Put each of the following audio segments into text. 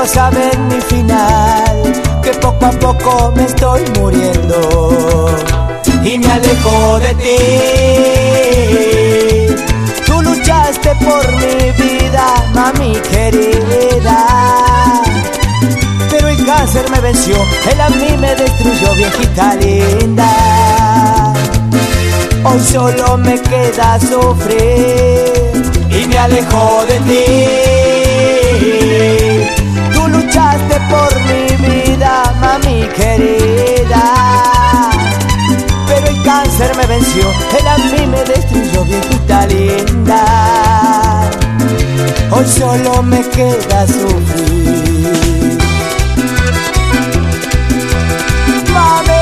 todos saben mi final, que poco a poco me estoy muriendo y me alejo de ti. Tú luchaste por mi vida, mami querida, pero el cáncer me venció, él a mí me destruyó, viejita linda. Hoy solo me queda sufrir y me alejo de ti. Tú luchaste por mi vida, mami querida, pero el cáncer me venció, él a mí me destruyó, viejita linda. Hoy solo me queda sufrir. Mami,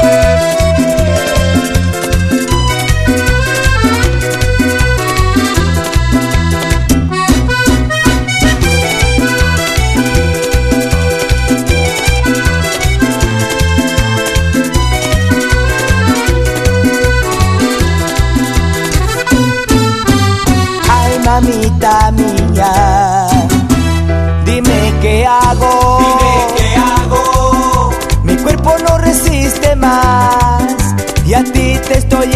mamita mía, dime qué hago. Dime qué hago. Mi cuerpo no resiste más y a ti te estoy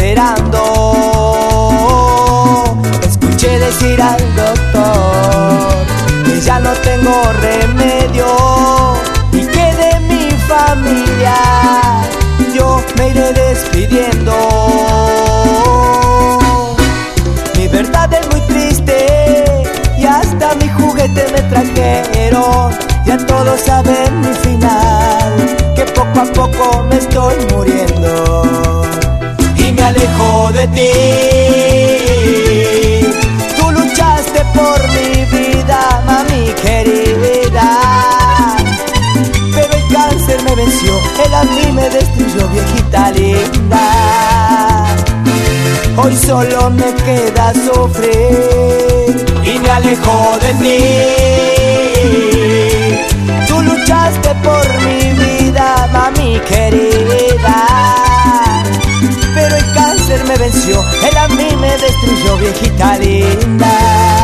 esperando. Escuché decir al doctor que ya no tengo remedio y que de mi familia yo me iré despidiendo. Mi verdad es muy triste y hasta mi juguete me trajeron. Ya todos saben mi final, que poco a poco me estoy muriendo y me alejo de ti. Tú luchaste por mi vida, mami querida, pero el cáncer me venció, él a mí me destruyó, viejita linda. Hoy solo me queda sufrir Y me alejo de ti. Tú luchaste por mi vida, mami querida, pero el cáncer me venció, él a mí me destruyó, viejita linda.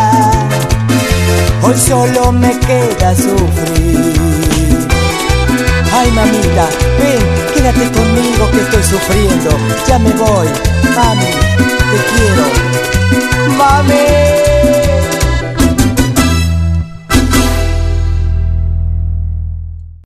Hoy solo me queda sufrir. Ay, mamita, ven, quédate conmigo que estoy sufriendo. Ya me voy, mami, te quiero. Mami.